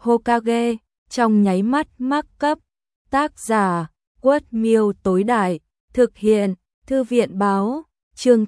Hokage, trong nháy mắt mắc cấp. Tác giả, Quất Miêu tối đại, thực hiện, Thư viện báo, chương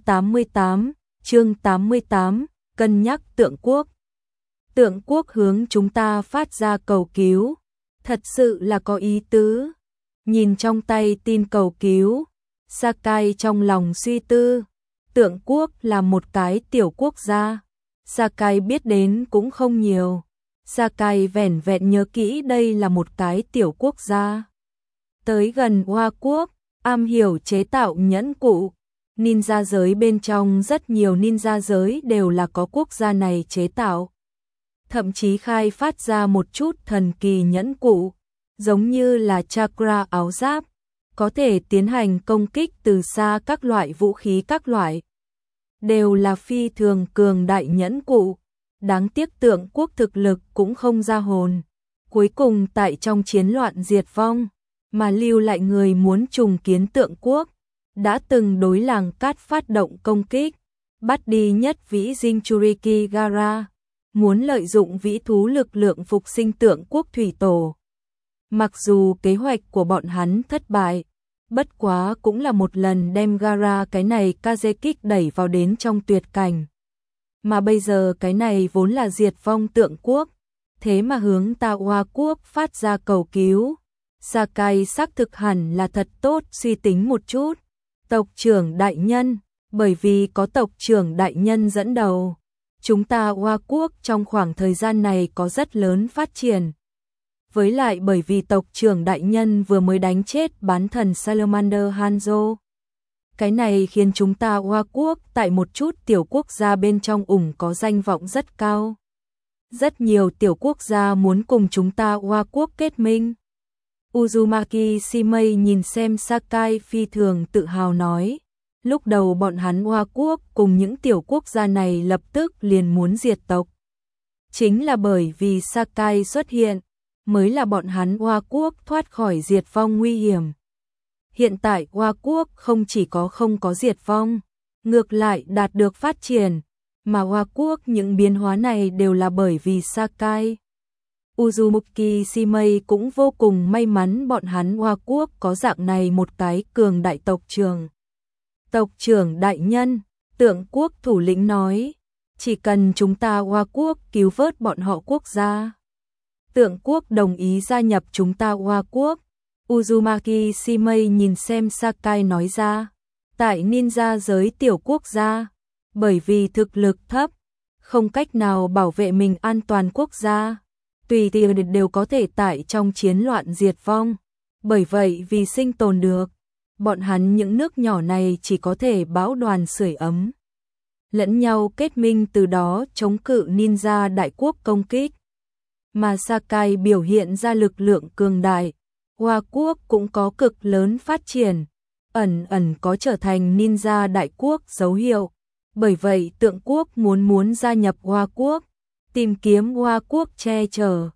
88, cân nhắc tượng quốc. Tượng quốc hướng chúng ta phát ra cầu cứu, thật sự là có ý tứ. Nhìn trong tay tin cầu cứu, Sakai trong lòng suy tư, tượng quốc là một cái tiểu quốc gia. Sakai biết đến cũng không nhiều. Sakai vẻn vẹn nhớ kỹ đây là một cái tiểu quốc gia. Tới gần Hoa quốc, am hiểu chế tạo nhẫn cụ. Ninja giới bên trong rất nhiều ninja giới đều là có quốc gia này chế tạo. Thậm chí khai phát ra một chút thần kỳ nhẫn cụ, giống như là chakra áo giáp, có thể tiến hành công kích từ xa các loại vũ khí các loại. Đều là phi thường cường đại nhẫn cụ. Đáng tiếc tượng quốc thực lực cũng không ra hồn. Cuối cùng tại trong chiến loạn diệt vong, mà lưu lại người muốn trùng kiến tượng quốc, đã từng đối làng cát phát động công kích, bắt đi nhất vĩ Jinchuriki Gara, muốn lợi dụng vĩ thú lực lượng phục sinh tượng quốc thủy tổ. Mặc dù kế hoạch của bọn hắn thất bại, bất quá cũng là một lần đem Gara cái này Kazekik đẩy vào đến trong tuyệt cảnh. Mà bây giờ cái này vốn là diệt vong tượng quốc, thế mà hướng ta Hoa quốc phát ra cầu cứu. Sakai xác thực hẳn là thật tốt suy tính một chút. Tộc trưởng đại nhân, bởi vì có tộc trưởng đại nhân dẫn đầu, chúng ta Hoa quốc trong khoảng thời gian này có rất lớn phát triển. Với lại bởi vì tộc trưởng đại nhân vừa mới đánh chết bán thần Salamander Hanzo. Cái này khiến chúng ta Hoa quốc tại một chút tiểu quốc gia bên trong có danh vọng rất cao. Rất nhiều tiểu quốc gia muốn cùng chúng ta Hoa quốc kết minh. Uzumaki Shimei nhìn xem Sakai phi thường tự hào nói. Lúc đầu bọn hắn Hoa quốc cùng những tiểu quốc gia này lập tức liền muốn diệt tộc. Chính là bởi vì Sakai xuất hiện, mới là bọn hắn Hoa quốc thoát khỏi diệt vong nguy hiểm. Hiện tại Hoa quốc không chỉ không có diệt vong, ngược lại đạt được phát triển, mà Hoa quốc những biến hóa này đều là bởi vì Sakai. Uzumaki Shimei cũng vô cùng may mắn bọn hắn Hoa quốc có dạng này một cái cường đại tộc trưởng. Tộc trưởng đại nhân, tượng quốc thủ lĩnh nói, chỉ cần chúng ta Hoa quốc cứu vớt bọn họ quốc gia. Tượng quốc đồng ý gia nhập chúng ta Hoa quốc. Uzumaki Shimei nhìn xem Sakai nói ra, tại ninja giới tiểu quốc gia, bởi vì thực lực thấp, không cách nào bảo vệ mình an toàn quốc gia, tùy tiện đều có thể tại trong chiến loạn diệt vong. Bởi vậy vì sinh tồn được, bọn hắn những nước nhỏ này chỉ có thể bão đoàn sưởi ấm. Lẫn nhau kết minh từ đó chống cự ninja đại quốc công kích. Mà Sakai biểu hiện ra lực lượng cường đại. Hoa quốc cũng có cực lớn phát triển, ẩn có trở thành ninja đại quốc dấu hiệu. Bởi vậy tượng quốc muốn gia nhập Hoa quốc, tìm kiếm Hoa quốc che chở.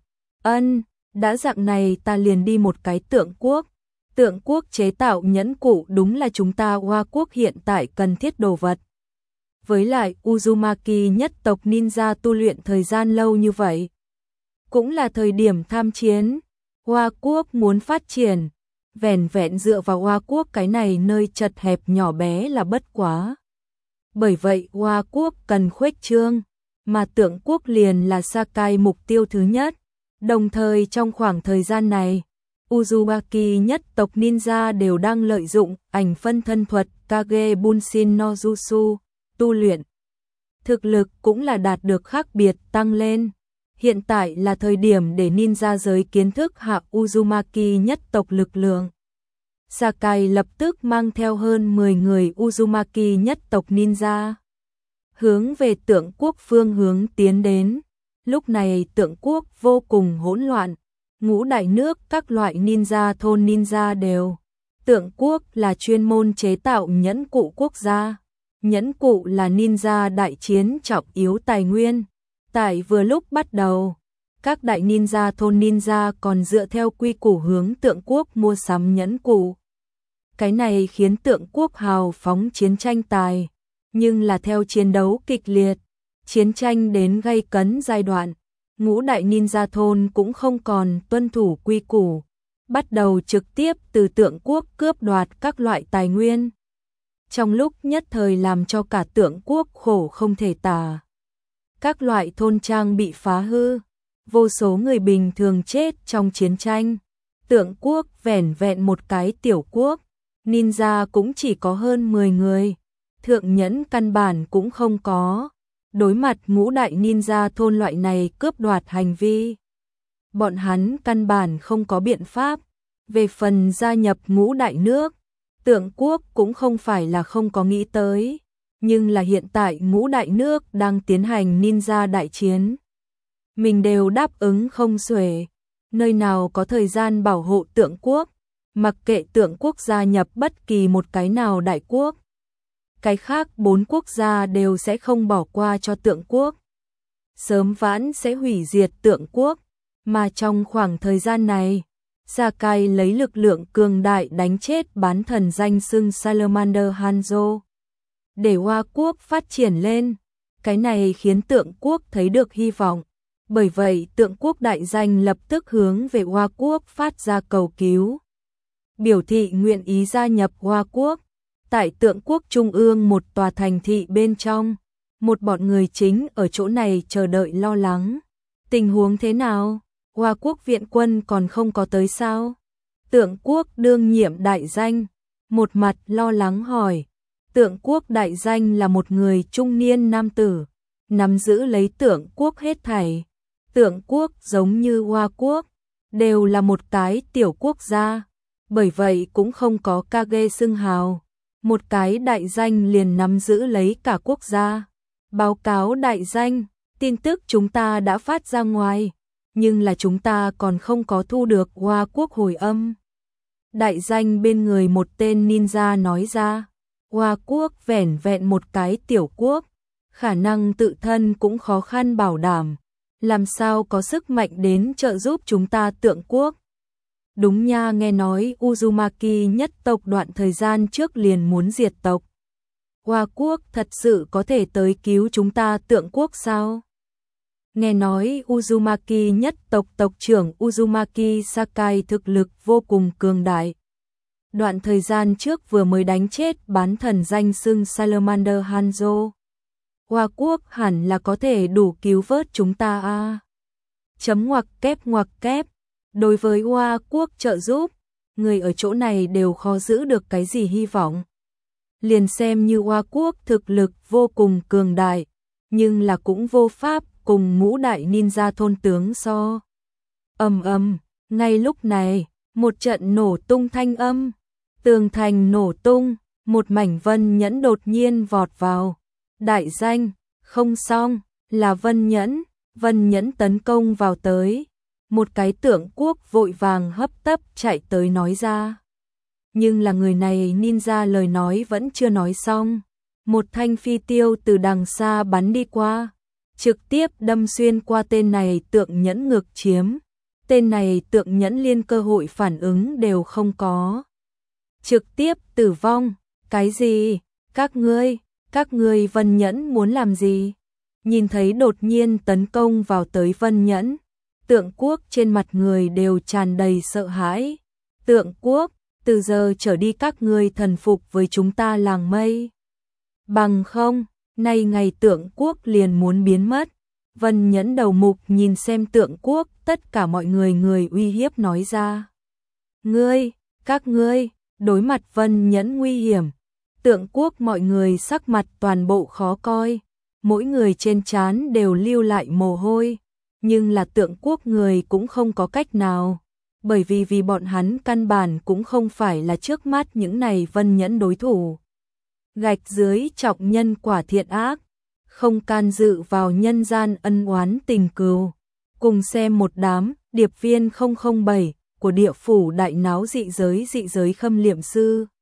Đã dạng này ta liền đi một cái tượng quốc. Tượng quốc chế tạo nhẫn cụ đúng là chúng ta Hoa quốc hiện tại cần thiết đồ vật. Với lại Uzumaki nhất tộc ninja tu luyện thời gian lâu như vậy, cũng là thời điểm tham chiến. Hoa quốc muốn phát triển, vẻn vẹn dựa vào Hoa quốc cái này nơi chật hẹp nhỏ bé là bất quá. Bởi vậy Hoa quốc cần khuếch trương, mà tượng quốc liền là Sakai mục tiêu thứ nhất. Đồng thời trong khoảng thời gian này, Uzumaki nhất tộc ninja đều đang lợi dụng ảnh phân thân thuật Kage Bunshin no Jutsu tu luyện. Thực lực cũng là đạt được khác biệt tăng lên. Hiện tại là thời điểm để ninja giới kiến thức hạ Uzumaki nhất tộc lực lượng. Sakai lập tức mang theo hơn 10 người Uzumaki nhất tộc ninja, hướng về tượng quốc phương hướng tiến đến. Lúc này tượng quốc vô cùng hỗn loạn, ngũ đại nước các loại ninja thôn ninja đều. Tượng quốc là chuyên môn chế tạo nhẫn cụ quốc gia. Nhẫn cụ là ninja đại chiến trọng yếu tài nguyên. Tại vừa lúc bắt đầu, các đại ninja thôn ninja còn dựa theo quy củ hướng tượng quốc mua sắm nhẫn cụ. Cái này khiến tượng quốc hào phóng chiến tranh tài, nhưng là theo chiến đấu kịch liệt, chiến tranh đến gay cấn giai đoạn, ngũ đại ninja thôn cũng không còn tuân thủ quy củ, bắt đầu trực tiếp từ Tượng Quốc cướp đoạt các loại tài nguyên. Trong lúc nhất thời làm cho cả Tượng Quốc khổ không thể tả. Các loại thôn trang bị phá hư, vô số người bình thường chết trong chiến tranh. Tượng Quốc vẻn vẹn một cái tiểu quốc, ninja cũng chỉ có hơn 10 người, thượng nhẫn căn bản cũng không có. Đối mặt ngũ đại ninja thôn loại này cướp đoạt hành vi, bọn hắn căn bản không có biện pháp. Về phần gia nhập ngũ đại nước, Tượng Quốc cũng không phải là không có nghĩ tới, nhưng là hiện tại ngũ đại nước đang tiến hành ninja đại chiến. Mình đều đáp ứng không xuể, nơi nào có thời gian bảo hộ Tượng Quốc, mặc kệ Tượng Quốc gia nhập bất kỳ một cái nào đại quốc. Cái khác 4 quốc gia đều sẽ không bỏ qua cho Tượng Quốc. Sớm vãn sẽ hủy diệt Tượng Quốc, mà trong khoảng thời gian này, Sakai lấy lực lượng cường đại đánh chết bán thần danh xưng Salamander Hanzo. Để Hoa Quốc phát triển lên, cái này khiến Tượng Quốc thấy được hy vọng. Bởi vậy Tượng Quốc đại danh lập tức hướng về Hoa Quốc phát ra cầu cứu. Biểu thị nguyện ý gia nhập Hoa Quốc. Tại Tượng Quốc trung ương một tòa thành thị bên trong, một bọn người chính ở chỗ này chờ đợi lo lắng. Tình huống thế nào? Hoa Quốc viện quân còn không có tới sao? Tượng Quốc đương nhiệm đại danh, một mặt lo lắng hỏi. Tượng Quốc đại danh là một người trung niên nam tử, nắm giữ lấy Tượng Quốc hết thảy. Tượng Quốc giống như Hoa Quốc, đều là một cái tiểu quốc gia, bởi vậy cũng không có Kage xưng hào. Một cái đại danh liền nắm giữ lấy cả quốc gia. Báo cáo đại danh, tin tức chúng ta đã phát ra ngoài, nhưng là chúng ta còn không có thu được Hoa Quốc hồi âm. Đại danh bên người một tên ninja nói ra, Hoa Quốc vẻn vẹn một cái tiểu quốc, khả năng tự thân cũng khó khăn bảo đảm, làm sao có sức mạnh đến trợ giúp chúng ta Tượng Quốc. Đúng nha, nghe nói Uzumaki nhất tộc đoạn thời gian trước liền muốn diệt tộc. Hoa Quốc thật sự có thể tới cứu chúng ta Tượng Quốc sao? Nghe nói Uzumaki nhất tộc tộc trưởng Uzumaki Sakai thực lực vô cùng cường đại. Đoạn thời gian trước vừa mới đánh chết bán thần danh xưng Salamander Hanzo. Hoa Quốc hẳn là có thể đủ cứu vớt chúng ta a. Chấm ngoặc kép. Đối với Hoa Quốc trợ giúp, người ở chỗ này đều khó giữ được cái gì hy vọng. Liền xem như Hoa Quốc thực lực vô cùng cường đại, nhưng là cũng vô pháp cùng ngũ đại ninja thôn tướng so. Ngay lúc này, một trận nổ tung thanh âm, tường thành nổ tung, một mảnh Vân Nhẫn đột nhiên vọt vào. Đại danh, không xong, là Vân Nhẫn tấn công vào tới. Một cái Tượng Quốc vội vàng hấp tấp chạy tới nói ra. Nhưng là người này ninja lời nói vẫn chưa nói xong. Một thanh phi tiêu từ đằng xa bắn đi qua, trực tiếp đâm xuyên qua tên này Tượng Nhẫn ngực chiếm. Tên này Tượng Nhẫn liên cơ hội phản ứng đều không có. Trực tiếp tử vong. Cái gì? Các ngươi Vân Nhẫn muốn làm gì? Nhìn thấy đột nhiên tấn công vào tới Vân Nhẫn, Tượng Quốc trên mặt người đều tràn đầy sợ hãi. Tượng Quốc, từ giờ trở đi các ngươi thần phục với chúng ta làng mây. Bằng không, nay ngày Tượng Quốc liền muốn biến mất. Vân Nhẫn đầu mục nhìn xem Tượng Quốc, tất cả mọi người uy hiếp nói ra. Các ngươi, đối mặt Vân Nhẫn nguy hiểm. Tượng Quốc mọi người sắc mặt toàn bộ khó coi, mỗi người trên trán đều lưu lại mồ hôi, nhưng là Tượng Quốc người cũng không có cách nào, bởi vì bọn hắn căn bản cũng không phải là trước mắt những này Vân Nhẫn đối thủ. Gạch dưới trọng nhân quả thiện ác, không can dự vào nhân gian ân oán tình cừu. Cùng xem một đám điệp viên 007 của địa phủ đại náo dị giới khâm liệm sư.